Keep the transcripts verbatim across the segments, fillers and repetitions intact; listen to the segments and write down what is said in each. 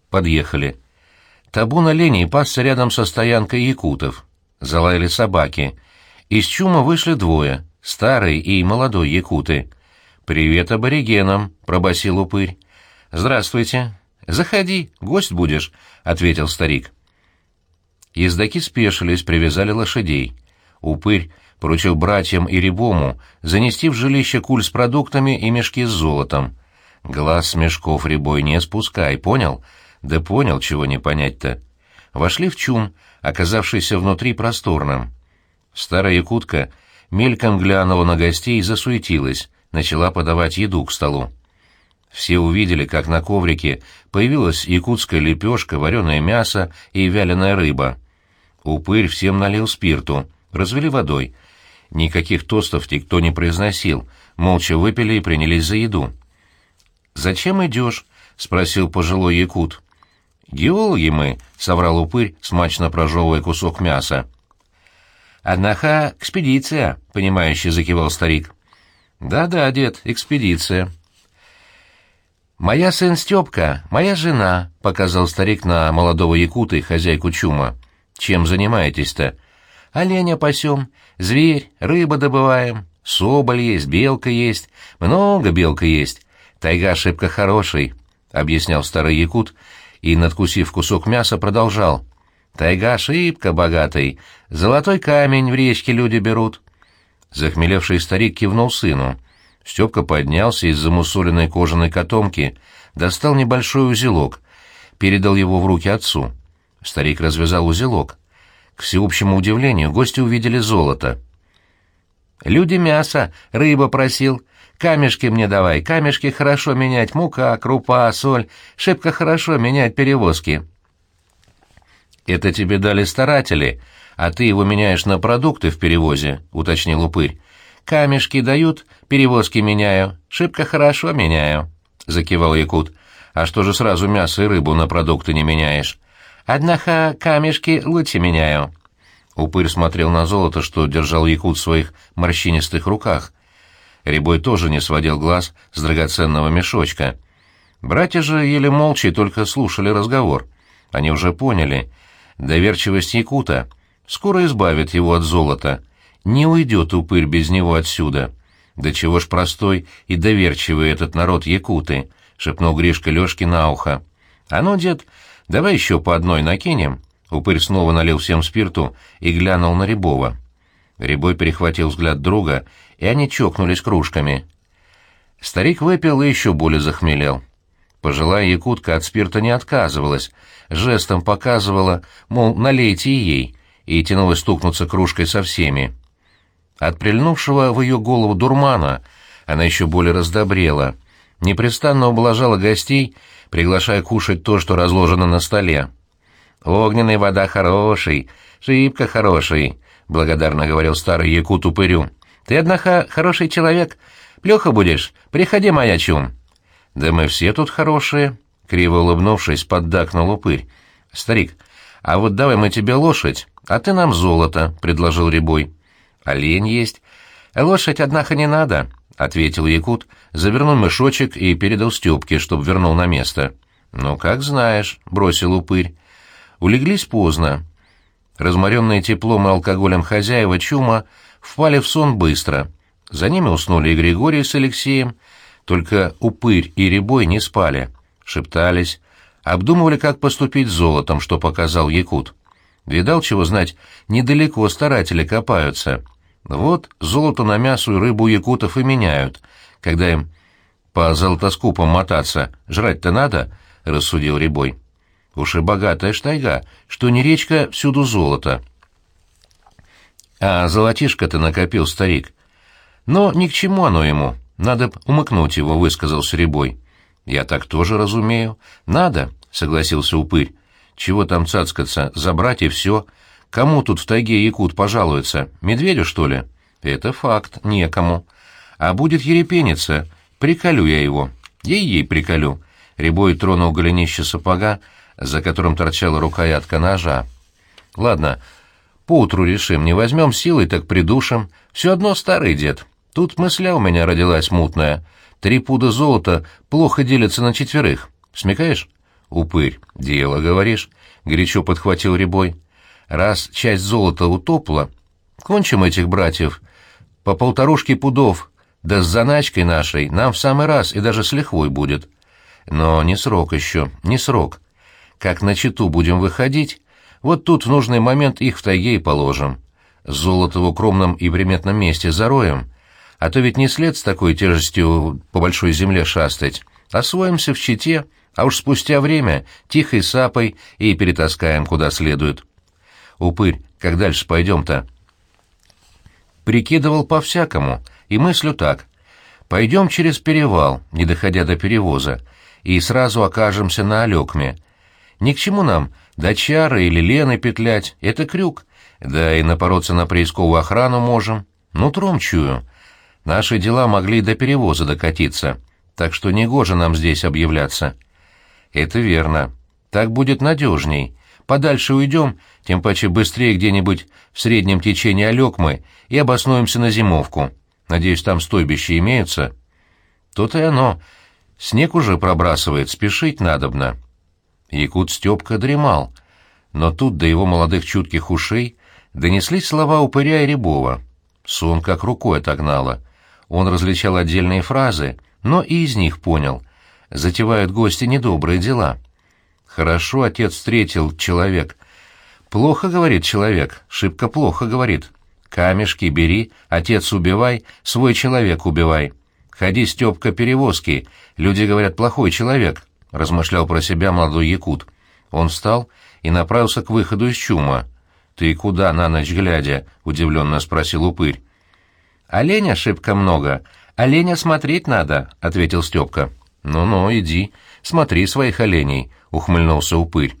подъехали. Табун оленей пасся рядом со стоянкой якутов. Залаяли собаки. Из чума вышли двое, старый и молодой якуты. «Привет аборигенам», — пробасил упырь. «Здравствуйте. Заходи, гость будешь», — ответил старик. Ездаки спешились, привязали лошадей. Упырь поручил братьям и Рябому занести в жилище куль с продуктами и мешки с золотом. Глаз с мешков, Рябой, не спускай, понял? Да понял, чего не понять-то. Вошли в чум, оказавшийся внутри просторным. Старая якутка мельком глянула на гостей и засуетилась, начала подавать еду к столу. Все увидели, как на коврике появилась якутская лепешка, вареное мясо и вяленая рыба. Упырь всем налил спирту, развели водой. Никаких тостов никто не произносил, молча выпили и принялись за еду. «Зачем идешь?» — спросил пожилой якут. «Геологи мы», — соврал упырь, смачно прожевывая кусок мяса. «Однако экспедиция», — понимающе закивал старик. «Да-да, дед, экспедиция». «Моя сын Степка, моя жена», — показал старик на молодого якута и хозяйку чума. «Чем занимаетесь-то?» «Оленя пасем, зверь, рыба добываем, соболь есть, белка есть, много белка есть. Тайга шибко хороший», — объяснял старый якут, и, надкусив кусок мяса, продолжал. «Тайга шибко богатый, золотой камень в речке люди берут». Захмелевший старик кивнул сыну. Степка поднялся из замусоленной кожаной котомки, достал небольшой узелок, передал его в руки отцу. Старик развязал узелок. К всеобщему удивлению гости увидели золото. «Люди мясо, рыба просил. Камешки мне давай, камешки хорошо менять, мука, крупа, соль, шибко хорошо менять перевозки». «Это тебе дали старатели, а ты его меняешь на продукты в перевозе», — уточнил упырь. «Камешки дают, перевозки меняю, шибко хорошо меняю», — закивал якут. «А что же сразу мясо и рыбу на продукты не меняешь?» «Однако камешки лучше меняю». Упырь смотрел на золото, что держал якут в своих морщинистых руках. Рябой тоже не сводил глаз с драгоценного мешочка. Братья же еле молча и только слушали разговор. Они уже поняли. Доверчивость якута скоро избавит его от золота. Не уйдет упырь без него отсюда. «Да чего ж простой и доверчивый этот народ якуты», — шепнул Гришка Лёшке на ухо. «А ну, дед, давай еще по одной накинем». Упырь снова налил всем спирту и глянул на Рябова. Рябой перехватил взгляд друга, и они чокнулись кружками. Старик выпил и еще более захмелел. Пожилая якутка от спирта не отказывалась, жестом показывала, мол, налейте и ей, и тянулась стукнуться кружкой со всеми. От прильнувшего в ее голову дурмана она еще более раздобрела, непрестанно ублажала гостей, приглашая кушать то, что разложено на столе. «Огненная вода хороший, шибко хороший», — благодарно говорил старый якут упырю. «Ты, однако, хороший человек. Плёха будешь? Приходи, моя чум». «Да мы все тут хорошие», — криво улыбнувшись, поддакнул упырь. «Старик, а вот давай мы тебе лошадь, а ты нам золото», — предложил Рябой. «Олень есть». «Лошадь, однако, не надо», — ответил якут, завернул мешочек и передал Стёпке, чтоб вернул на место. «Ну, как знаешь», — бросил упырь. Улеглись поздно. Разморенные теплом и алкоголем хозяева чума впали в сон быстро. За ними уснули и Григорий с Алексеем, только упырь и Рябой не спали. Шептались, обдумывали, как поступить с золотом, что показал якут. Видал, чего знать, недалеко старатели копаются. Вот золото на мясо и рыбу якутов и меняют, когда им по золотоскупам мотаться. Жрать-то надо, — рассудил Рябой. Уж и богатая ж тайга, что не речка, всюду золото. А золотишко-то накопил старик. Но ни к чему оно ему, надо б умыкнуть его, — высказался Рябой. Я так тоже разумею. Надо, — согласился упырь. Чего там цацкаться, забрать и все. Кому тут в тайге якут пожалуется, медведю, что ли? Это факт, некому. А будет ерепениться, приколю я его. Ей-ей приколю. Рябой тронул голенище сапога, за которым торчала рукоятка ножа. «Ладно, поутру решим, не возьмем силой, так придушим. Все одно старый дед. Тут мысля у меня родилась мутная. Три пуда золота плохо делятся на четверых. Смекаешь?» «Упырь, дело, говоришь?» — горячо подхватил Рябой. «Раз часть золота утопла, кончим этих братьев. По полторушке пудов, да с заначкой нашей нам в самый раз и даже с лихвой будет. Но не срок еще, не срок. Как на Читу будем выходить, вот тут в нужный момент их в тайге и положим. Золото в укромном и приметном месте зароем, а то ведь не след с такой тяжестью по большой земле шастать. Освоимся в Чите, а уж спустя время тихой сапой и перетаскаем куда следует. Упырь, как дальше пойдем-то?» Прикидывал по-всякому, и мыслю так. Пойдем через перевал, не доходя до перевоза, и сразу окажемся на Алекме. Ни к чему нам до Чары или Лены петлять, это крюк, да и напороться на приисковую охрану можем. Нутром чую. Наши дела могли до перевоза докатиться, так что негоже нам здесь объявляться. Это верно. Так будет надежней. Подальше уйдем, тем паче быстрее где-нибудь в среднем течении Алекмы и обоснуемся на зимовку. Надеюсь, там стойбища имеются. То-то и оно. Снег уже пробрасывает, спешить надобно. Якут Степка дремал, но тут до его молодых чутких ушей донеслись слова Упыря и Рябова. Сон как рукой отогнало. Он различал отдельные фразы, но и из них понял. Затевают гости недобрые дела. Хорошо отец встретил человек. Плохо, говорит человек, шибко плохо, говорит. Камешки бери, отец убивай, свой человек убивай. Ходи, Степка, перевозки, люди говорят, плохой человек, размышлял про себя молодой якут. Он встал и направился к выходу из чума. «Ты куда на ночь глядя?» — удивленно спросил Упырь. «Оленя шибко много, оленя смотреть надо», — ответил Степка. «Ну-ну, иди, смотри своих оленей», — ухмыльнулся Упырь.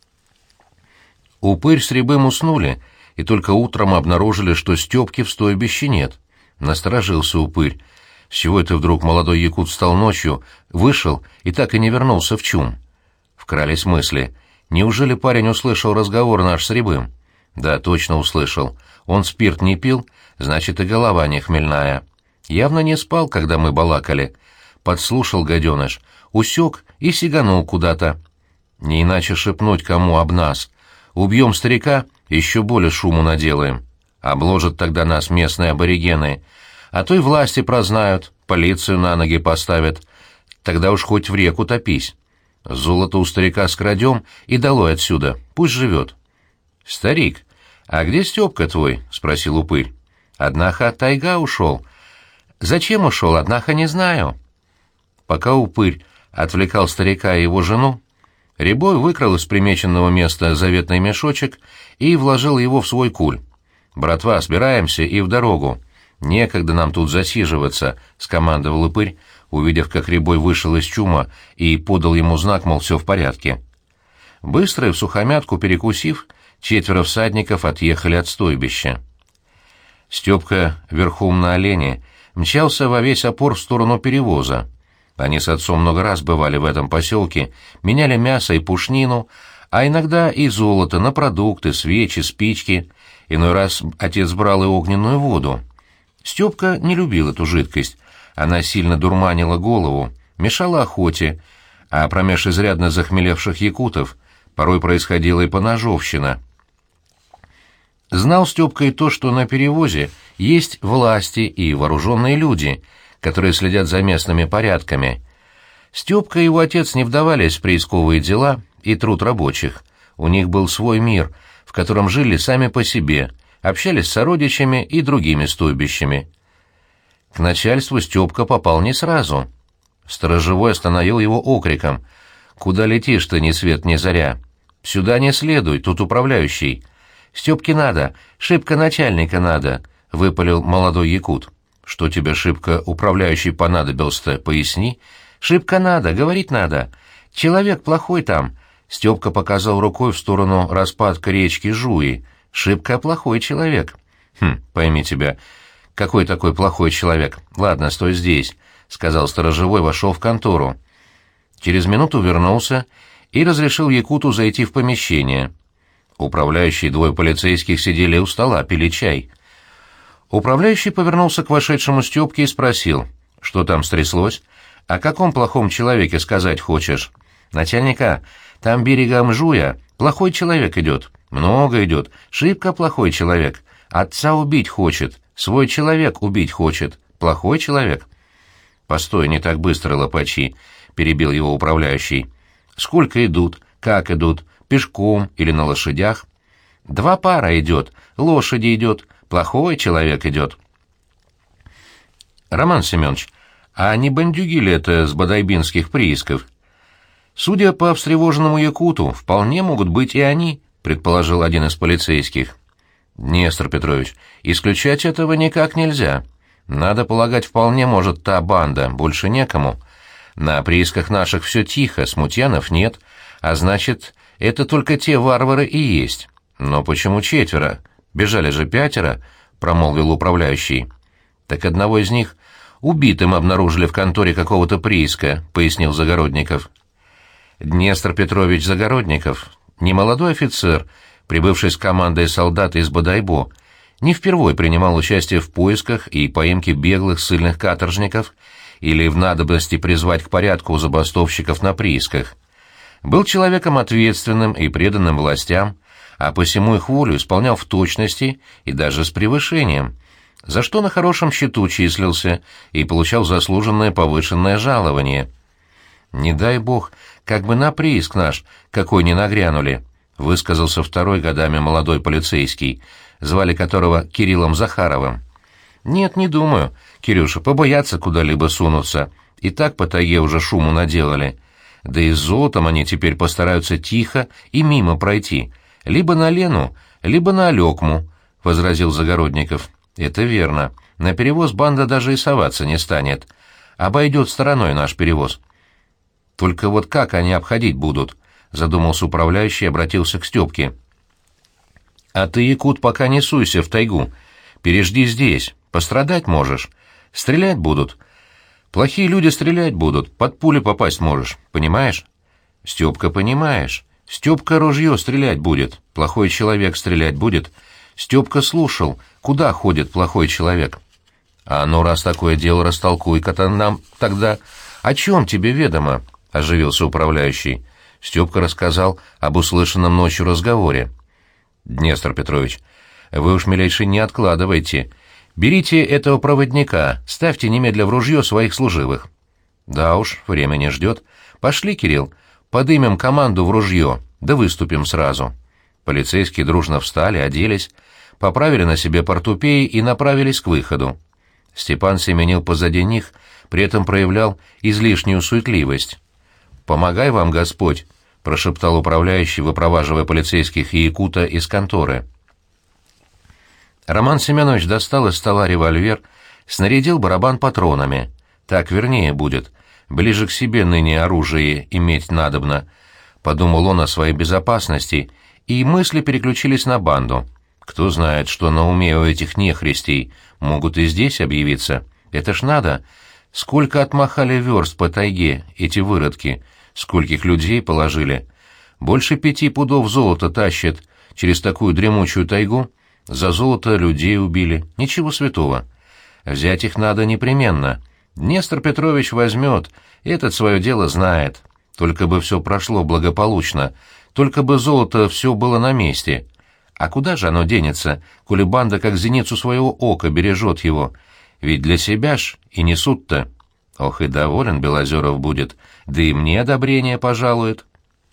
Упырь с Рябым уснули, и только утром обнаружили, что Степки в стойбище нет. Насторожился Упырь. С чего это вдруг молодой якут встал ночью, вышел и так и не вернулся в чум? Вкрались мысли. Неужели парень услышал разговор наш с Рябым? Да, точно услышал. Он спирт не пил, значит, и голова не хмельная. Явно не спал, когда мы балакали. Подслушал гаденыш, усек и сиганул куда-то. Не иначе шепнуть кому об нас. Убьем старика, еще более шуму наделаем. Обложат тогда нас местные аборигены. А то и власти прознают, полицию на ноги поставят. Тогда уж хоть в реку топись. Золото у старика скрадем и долой отсюда, пусть живет. — Старик, а где Степка твой? — спросил Упырь. — Однако от тайга ушел. — Зачем ушел, однако не знаю. Пока Упырь отвлекал старика и его жену, Рябой выкрал из примеченного места заветный мешочек и вложил его в свой куль. «Братва, собираемся и в дорогу. Некогда нам тут засиживаться», — скомандовал Упырь, увидев, как Рябой вышел из чума и подал ему знак, мол, все в порядке. Быстро и всухомятку перекусив, четверо всадников отъехали от стойбища. Степка верхом на олене мчался во весь опор в сторону перевоза. Они с отцом много раз бывали в этом поселке, меняли мясо и пушнину, а иногда и золото на продукты, свечи, спички. Иной раз отец брал и огненную воду. Степка не любил эту жидкость. Она сильно дурманила голову, мешала охоте, а промеж изрядно захмелевших якутов порой происходила и поножовщина. Знал Степка и то, что на перевозе есть власти и вооруженные люди, которые следят за местными порядками. Степка и его отец не вдавались в приисковые дела и труд рабочих. У них был свой мир, в котором жили сами по себе, общались с сородичами и другими стойбищами. К начальству Степка попал не сразу. Сторожевой остановил его окриком. «Куда летишь ты, ни свет ни заря? Сюда не следуй, тут управляющий». «Степке надо, шибко начальника надо», — выпалил молодой якут. «Что тебе шибко управляющий понадобился-то, поясни?» «Шибко надо, говорить надо. Человек плохой там». Степка показал рукой в сторону распадка речки Жуи. «Шибко плохой человек». «Хм, пойми тебя, какой такой плохой человек? Ладно, стой здесь», — сказал сторожевой, вошел в контору. Через минуту вернулся и разрешил якуту зайти в помещение. Управляющий и двое полицейских сидели у стола, пили чай. Управляющий повернулся к вошедшему Степке и спросил, что там стряслось. «О каком плохом человеке сказать хочешь?» Начальника, там берегом Жуя плохой человек идет, много идет, шибко плохой человек. Отца убить хочет, свой человек убить хочет, плохой человек». «Постой, не так быстро, лопачи», — перебил его управляющий. «Сколько идут, как идут, пешком или на лошадях?» «Два пара идет, лошади идет, плохой человек идет». «Роман Семенович, а не бандюги ли это с бодайбинских приисков?» «Судя по встревоженному якуту, вполне могут быть и они», — предположил один из полицейских. «Нестор Петрович, исключать этого никак нельзя. Надо полагать, вполне может та банда, больше некому. На приисках наших все тихо, смутьянов нет, а значит, это только те варвары и есть. Но почему четверо? Бежали же пятеро», — промолвил управляющий. «Так одного из них убитым обнаружили в конторе какого-то прииска», — пояснил Загородников. Нестор Петрович Загородников, немолодой офицер, прибывший с командой солдат из Бодайбо, не впервой принимал участие в поисках и поимке беглых ссыльных каторжников или в надобности призвать к порядку забастовщиков на приисках. Был человеком ответственным и преданным властям, а посему их волю исполнял в точности и даже с превышением, за что на хорошем счету числился и получал заслуженное повышенное жалование. «Не дай бог, как бы на прииск наш какой ни нагрянули», — высказался второй годами молодой полицейский, звали которого Кириллом Захаровым. «Нет, не думаю, Кирюша, побояться куда-либо сунуться, и так по тайге уже шуму наделали. Да и с золотом они теперь постараются тихо и мимо пройти, либо на Лену, либо на Алекму», — возразил Загородников. «Это верно, на перевоз банда даже и соваться не станет, обойдет стороной наш перевоз». «Только вот как они обходить будут?» — задумался управляющий и обратился к Степке. «А ты, якут, пока не суйся в тайгу. Пережди здесь, пострадать можешь. Стрелять будут. Плохие люди стрелять будут, под пули попасть можешь, понимаешь?» «Степка, понимаешь. Степка ружье стрелять будет, плохой человек стрелять будет. Степка слушал, куда ходит плохой человек». «А ну, раз такое дело, растолкуй-ка нам тогда. О чем тебе ведомо?» — оживился управляющий. Степка рассказал об услышанном ночью разговоре. «Нестор Петрович, вы уж, милейший, не откладывайте. Берите этого проводника, ставьте немедля в ружье своих служивых». «Да уж, время не ждет. Пошли, Кирилл, подымем команду в ружье, да выступим сразу». Полицейские дружно встали, оделись, поправили на себе портупеи и направились к выходу. Степан семенил позади них, при этом проявлял излишнюю суетливость. «Помогай вам Господь», — прошептал управляющий, выпроваживая полицейских и якута из конторы. Роман Семенович достал из стола револьвер, снарядил барабан патронами. «Так вернее будет. Ближе к себе ныне оружие иметь надобно», — подумал он о своей безопасности, и мысли переключились на банду. Кто знает, что на уме у этих нехристей, могут и здесь объявиться. Это ж надо. Сколько отмахали верст по тайге эти выродки, скольких людей положили. Больше пяти пудов золота тащат через такую дремучую тайгу. За золото людей убили. Ничего святого. Взять их надо непременно. Нестор Петрович возьмет, этот свое дело знает. Только бы все прошло благополучно, только бы золото все было на месте. А куда же оно денется, коли банда как зеницу своего ока бережет его? Ведь для себя ж и несут-то. Ох, и доволен Белозеров будет, да и мне одобрение пожалует.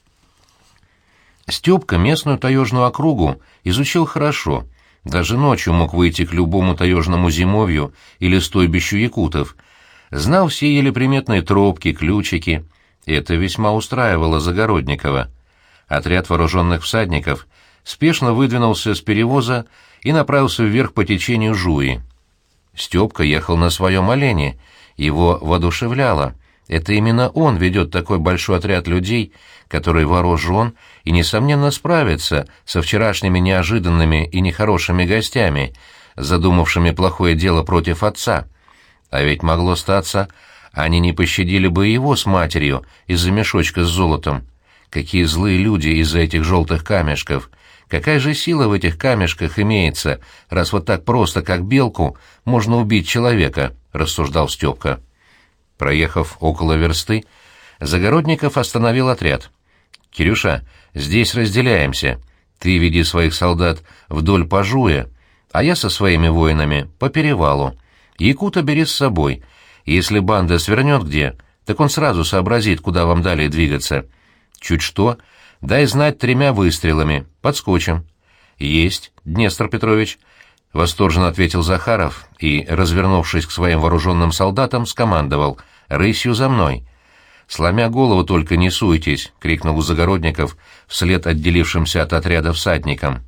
Степка местную таежную округу изучил хорошо. Даже ночью мог выйти к любому таежному зимовью или стойбищу якутов. Знал все еле приметные тропки, ключики. Это весьма устраивало Загородникова. Отряд вооруженных всадников спешно выдвинулся с перевоза и направился вверх по течению Жуи. Степка ехал на своем олене, его воодушевляло. Это именно он ведет такой большой отряд людей, который вооружен и, несомненно, справится со вчерашними неожиданными и нехорошими гостями, задумавшими плохое дело против отца. А ведь могло статься, они не пощадили бы его с матерью из-за мешочка с золотом. Какие злые люди из-за этих желтых камешков! Какая же сила в этих камешках имеется, раз вот так просто, как белку, можно убить человека, — рассуждал Степка. Проехав около версты, Загородников остановил отряд. «Кирюша, здесь разделяемся. Ты веди своих солдат вдоль Пажуя, а я со своими воинами по перевалу. Якута бери с собой. Если банда свернет где, так он сразу сообразит, куда вам далее двигаться. Чуть что, дай знать тремя выстрелами. Подскочим». «Есть, Днестр Петрович», — восторженно ответил Захаров и, развернувшись к своим вооруженным солдатам, скомандовал: «Рысью за мной!» «Сломя голову только не суетесь!» — крикнул у Загородников вслед отделившимся от отряда всадникам.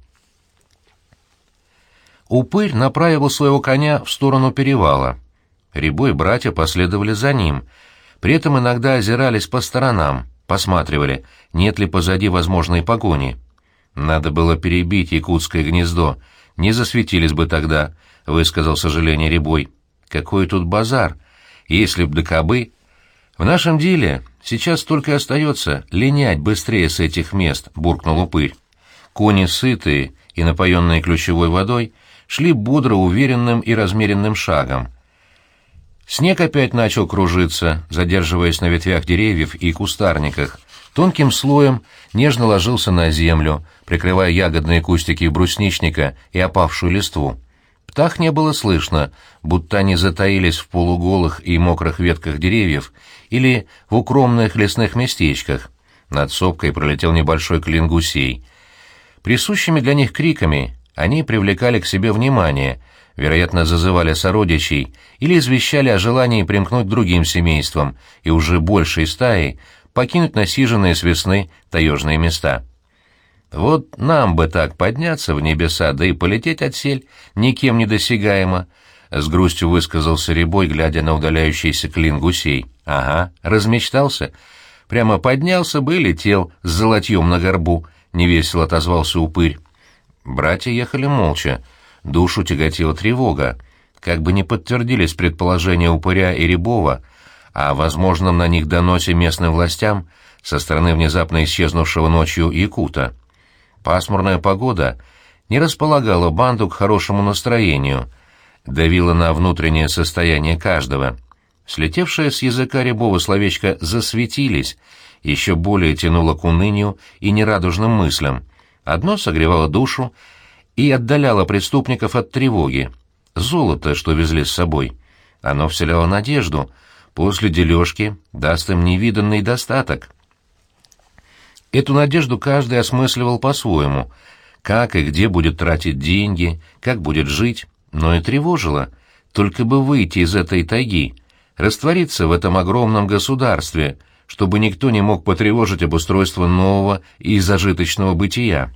Упырь направил своего коня в сторону перевала. Рябой и братья последовали за ним. При этом иногда озирались по сторонам, посматривали, нет ли позади возможной погони. «Надо было перебить якутское гнездо, не засветились бы тогда», — высказал сожаление Рябой. «Какой тут базар! Если б да кабы...» «В нашем деле сейчас только и остается линять быстрее с этих мест», — буркнул Упырь. Кони, сытые и напоенные ключевой водой, шли бодро уверенным и размеренным шагом. Снег опять начал кружиться, задерживаясь на ветвях деревьев и кустарниках. Тонким слоем нежно ложился на землю, прикрывая ягодные кустики брусничника и опавшую листву. Птах не было слышно, будто они затаились в полуголых и мокрых ветках деревьев или в укромных лесных местечках. Над сопкой пролетел небольшой клин гусей. Присущими для них криками они привлекали к себе внимание, вероятно, зазывали сородичей или извещали о желании примкнуть к другим семействам и уже большей стаей покинуть насиженные с весны таежные места. «Вот нам бы так подняться в небеса, да и полететь отсель, никем не досягаемо», — с грустью высказался Рябой, глядя на удаляющийся клин гусей. «Ага, размечтался. Прямо поднялся бы и летел с золотьем на горбу», — невесело отозвался Упырь. Братья ехали молча. Душу тяготила тревога. Как бы не подтвердились предположения Упыря и Рябова о возможном на них доносе местным властям со стороны внезапно исчезнувшего ночью якута. Пасмурная погода не располагала банду к хорошему настроению, давила на внутреннее состояние каждого. Слетевшее с языка Рябова словечко «засветились» еще более тянуло к унынию и нерадужным мыслям. Одно согревало душу и отдаляло преступников от тревоги. Золото, что везли с собой. Оно вселяло надежду. После дележки даст им невиданный достаток. Эту надежду каждый осмысливал по-своему. Как и где будет тратить деньги, как будет жить, но и тревожило. Только бы выйти из этой тайги, раствориться в этом огромном государстве, чтобы никто не мог потревожить обустройство нового и зажиточного бытия.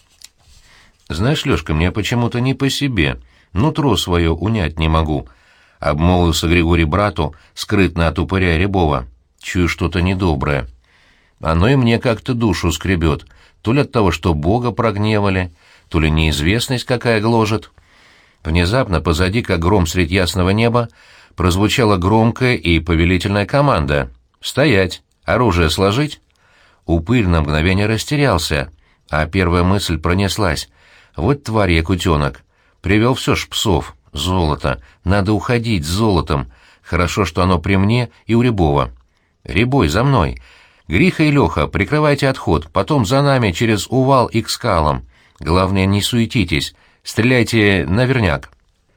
«Знаешь, Лёшка, мне почему-то не по себе, нутро свое унять не могу», — обмолвился Григорий брату, скрытно от Упыря и Рябова. «Чую что-то недоброе. Оно и мне как-то душу скребет, то ли от того, что Бога прогневали, то ли неизвестность какая гложет». Внезапно позади, как гром средь ясного неба, прозвучала громкая и повелительная команда: «Стоять! Оружие сложить!» Упырь на мгновение растерялся, а первая мысль пронеслась: «Вот тварь якутенок! Привел все ж псов! Золото! Надо уходить с золотом! Хорошо, что оно при мне и у Рябова! Рябой, за мной! Гриха и Леха, прикрывайте отход, потом за нами через увал и к скалам! Главное, не суетитесь! Стреляйте наверняк!»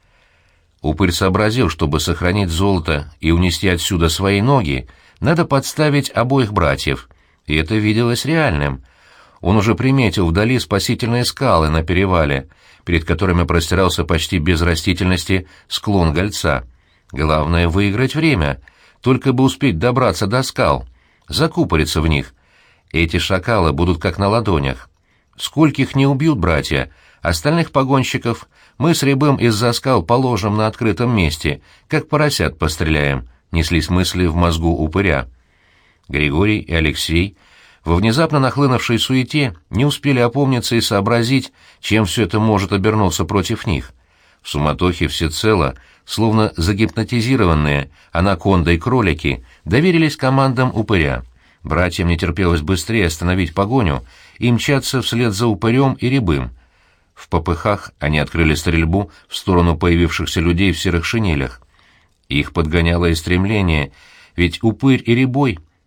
Упырь сообразил, чтобы сохранить золото и унести отсюда свои ноги, надо подставить обоих братьев, и это виделось реальным. Он уже приметил вдали спасительные скалы на перевале, перед которыми простирался почти без растительности склон Гольца. Главное — выиграть время, только бы успеть добраться до скал, закупориться в них. Эти шакалы будут как на ладонях. Скольких не убьют братья, остальных погонщиков мы с Рябым из-за скал положим на открытом месте, как поросят постреляем, неслись мысли в мозгу Упыря. Григорий и Алексей во внезапно нахлынувшей суете не успели опомниться и сообразить, чем все это может обернуться против них. В суматохе всецело, словно загипнотизированные анаконды и кролики, доверились командам Упыря. Братьям не терпелось быстрее остановить погоню и мчаться вслед за Упырем и Рябым. В попыхах они открыли стрельбу в сторону появившихся людей в серых шинелях. Их подгоняло и стремление, ведь Упырь и Рябой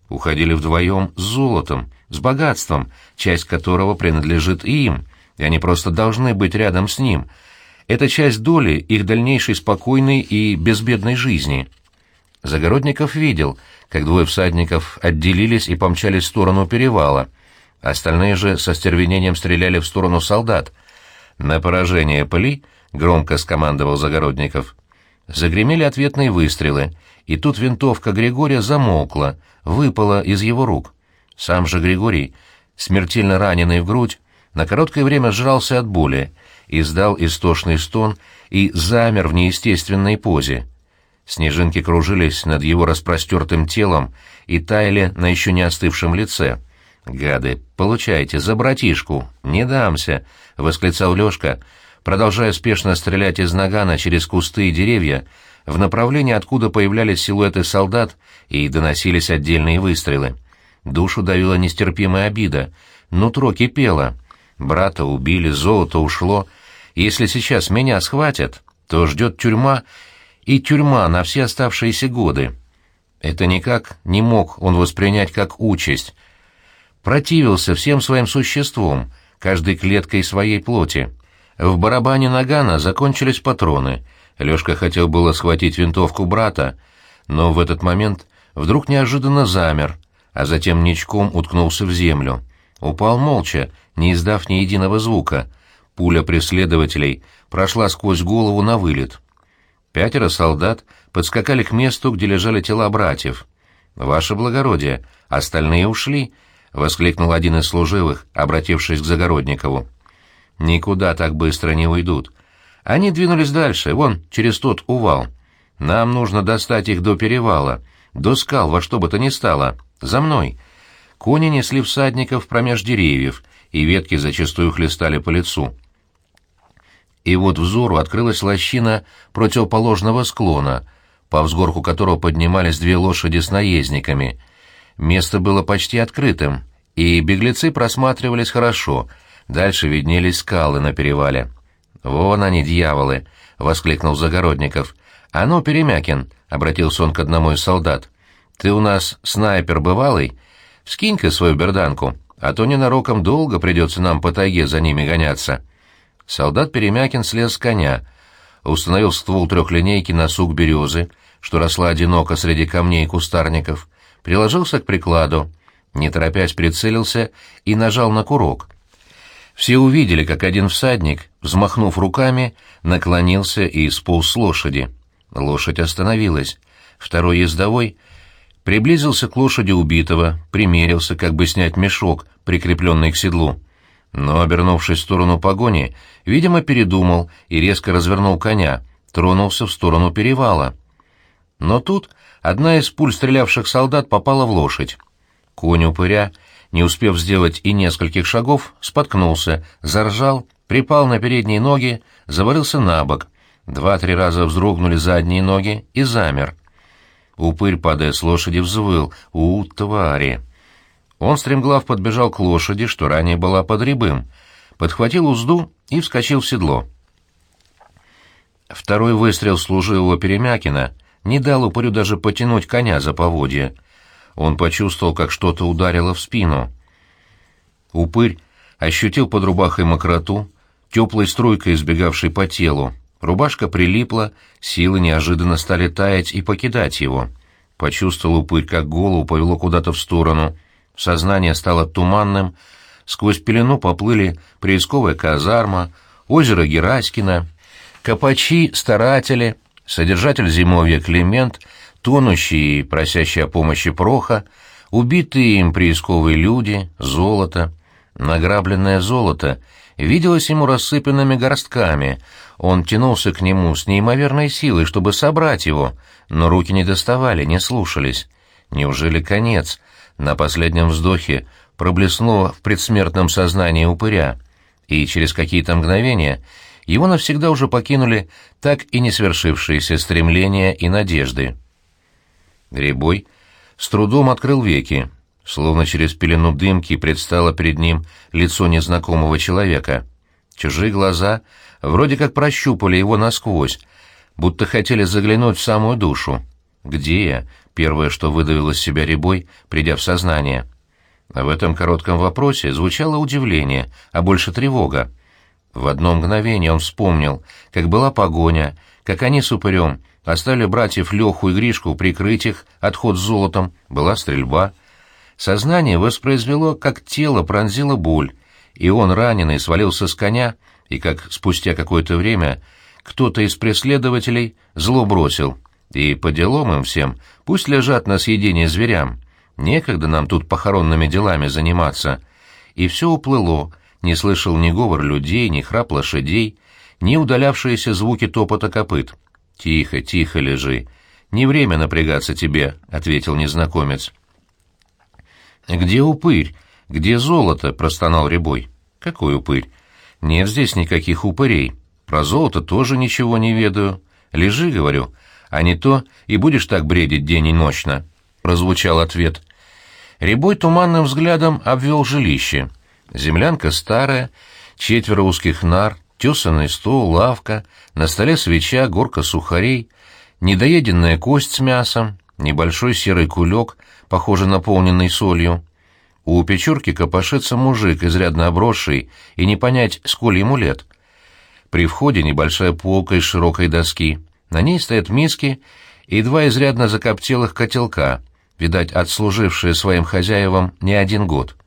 уходили вдвоем с золотом, с богатством, часть которого принадлежит и им, и они просто должны быть рядом с ним. Это часть доли их дальнейшей спокойной и безбедной жизни. Загородников видел, как двое всадников отделились и помчались в сторону перевала. Остальные же со стервенением стреляли в сторону солдат. «На поражение пыли!» — громко скомандовал Загородников. Загремели ответные выстрелы, и тут винтовка Григория замолкла, выпала из его рук. Сам же Григорий, смертельно раненый в грудь, на короткое время сжался от боли, издал истошный стон и замер в неестественной позе. Снежинки кружились над его распростертым телом и таяли на еще не остывшем лице. «Гады, получайте, за братишку, не дамся!» — восклицал Лёшка, продолжая спешно стрелять из нагана через кусты и деревья, в направлении, откуда появлялись силуэты солдат и доносились отдельные выстрелы. Душу давила нестерпимая обида, нутро кипело. Брата убили, золото ушло. Если сейчас меня схватят, то ждет тюрьма, и тюрьма на все оставшиеся годы. Это никак не мог он воспринять как участь. Противился всем своим существом, каждой клеткой своей плоти. В барабане нагана закончились патроны. Лёшка хотел было схватить винтовку брата, но в этот момент вдруг неожиданно замер, а затем ничком уткнулся в землю. Упал молча, не издав ни единого звука. Пуля преследователей прошла сквозь голову на вылет. Пятеро солдат подскакали к месту, где лежали тела братьев. «Ваше благородие, остальные ушли», — воскликнул один из служивых, обратившись к Загородникову. «Никуда так быстро не уйдут. Они двинулись дальше, вон, через тот увал. Нам нужно достать их до перевала, до скал, во что бы то ни стало. За мной». Кони несли всадников промеж деревьев, и ветки зачастую хлестали по лицу. И вот взору открылась лощина противоположного склона, по взгорку которого поднимались две лошади с наездниками. Место было почти открытым, и беглецы просматривались хорошо, дальше виднелись скалы на перевале. «Вон они, дьяволы!» — воскликнул Загородников. «А ну, Перемякин!» — обратился он к одному из солдат. «Ты у нас снайпер бывалый? Скинь-ка свою берданку, а то ненароком долго придется нам по тайге за ними гоняться». Солдат Перемякин слез с коня, установил ствол трехлинейки на сук березы, что росла одиноко среди камней и кустарников, приложился к прикладу, не торопясь прицелился и нажал на курок. Все увидели, как один всадник, взмахнув руками, наклонился и сполз с лошади. Лошадь остановилась. Второй ездовой приблизился к лошади убитого, примерился, как бы снять мешок, прикрепленный к седлу. Но, обернувшись в сторону погони, видимо, передумал и резко развернул коня, тронулся в сторону перевала. Но тут одна из пуль стрелявших солдат попала в лошадь. Конь упыря, не успев сделать и нескольких шагов, споткнулся, заржал, припал на передние ноги, завалился на бок. Два-три раза вздрогнули задние ноги и замер. Упырь, падая с лошади, взвыл: «У, твари!» Он стремглав подбежал к лошади, что ранее была под рябым, подхватил узду и вскочил в седло. Второй выстрел служивого Перемякина не дал упырю даже потянуть коня за поводья. Он почувствовал, как что-то ударило в спину. Упырь ощутил под рубахой мокроту, теплой струйкой избегавшей по телу. Рубашка прилипла, силы неожиданно стали таять и покидать его. Почувствовал упырь, как голову повело куда-то в сторону. Сознание стало туманным, сквозь пелену поплыли приисковая казарма, озеро Гераськино, копачи-старатели, содержатель зимовья Климент, тонущий и просящий о помощи Проха, убитые им приисковые люди, золото. Награбленное золото виделось ему рассыпанными горстками. Он тянулся к нему с неимоверной силой, чтобы собрать его, но руки не доставали, не слушались. Неужели конец? На последнем вздохе проблеснуло в предсмертном сознании упыря, и через какие-то мгновения его навсегда уже покинули так и не свершившиеся стремления и надежды. Грибой с трудом открыл веки, словно через пелену дымки предстало перед ним лицо незнакомого человека. Чужие глаза вроде как прощупали его насквозь, будто хотели заглянуть в самую душу. «Где я?» Первое, что выдавил из себя Рябой, придя в сознание. В этом коротком вопросе звучало удивление, а больше тревога. В одно мгновение он вспомнил, как была погоня, как они с упырем оставили братьев Леху и Гришку прикрыть их, отход с золотом, была стрельба. Сознание воспроизвело, как тело пронзила боль, и он, раненый, свалился с коня, и как спустя какое-то время кто-то из преследователей зло бросил. И по делам им всем, пусть лежат на съедение зверям. Некогда нам тут похоронными делами заниматься. И все уплыло, не слышал ни говор людей, ни храп лошадей, ни удалявшиеся звуки топота копыт. «Тихо, тихо лежи. Не время напрягаться тебе», — ответил незнакомец. «Где упырь? Где золото?» — простонал Рябой. «Какой упырь? Нет здесь никаких упырей. Про золото тоже ничего не ведаю. Лежи, — говорю, — а не то и будешь так бредить день и ночно», — прозвучал ответ. Рябой туманным взглядом обвел жилище. Землянка старая, четверо узких нар, тесанный стол, лавка, на столе свеча, горка сухарей, недоеденная кость с мясом, небольшой серый кулек, похоже, наполненный солью. У печурки копошится мужик, изрядно обросший, и не понять, сколь ему лет. При входе небольшая полка из широкой доски. На ней стоят миски и два изрядно закоптелых котелка, видать, отслужившие своим хозяевам не один год.